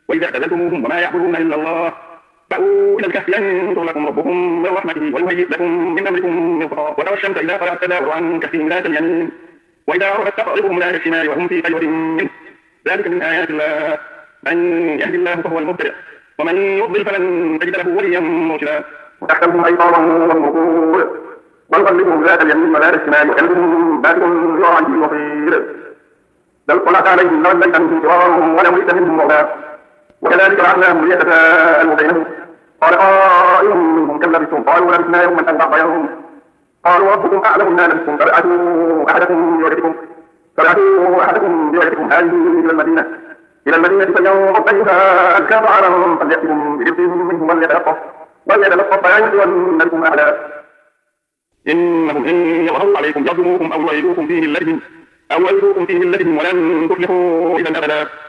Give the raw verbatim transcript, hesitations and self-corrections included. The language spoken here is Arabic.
وإذا اعتزلتموهم وما يعبدون إلا الله فأووا إلى الكهف ينشر لكم ربكم من رحمته ويهيئ لكم من أمركم مرفقا وترى الشمس إذا طلعت تدور عن كهفهم ذات اليمين وإذا غربت تقرضهم ذات الشمال وهم في فجوة منه ذلك من آيات الله من يهد الله فهو المهتدي ومن يضلل فلن تجد له وليا مرشدا وتحسبهم أيقاظا وهم ركوع ونقلبهم ذات اليمين وذات الشمال وكلبهم باسط ذراعيه بالوصير بل طلعت عليهم لوليت منهم فرارا ولوليت منهم رعبا وكذلك جعلناهم ليتساءلوا بينهم قال قائل منهم كم لبثتم قالوا لبثنا يوما أو بعض يوم قالوا ربكم أعلم ما لبثتم فابعثوا أحدكم بوجهكم فابعثوا أحدكم بوجهكم هذه إلى المدينة إلى المدينة فلينظر أيها أزكى طعاما فليأتكم برزق منه وليتلطف وليتلطف فيعيدن لكم أعلى إنهم إن يظهروا عليكم يرجموكم أو يعيدوكم في ملتهم أو يعيدوكم في ملتهم ولن تفلحوا إذا أبدا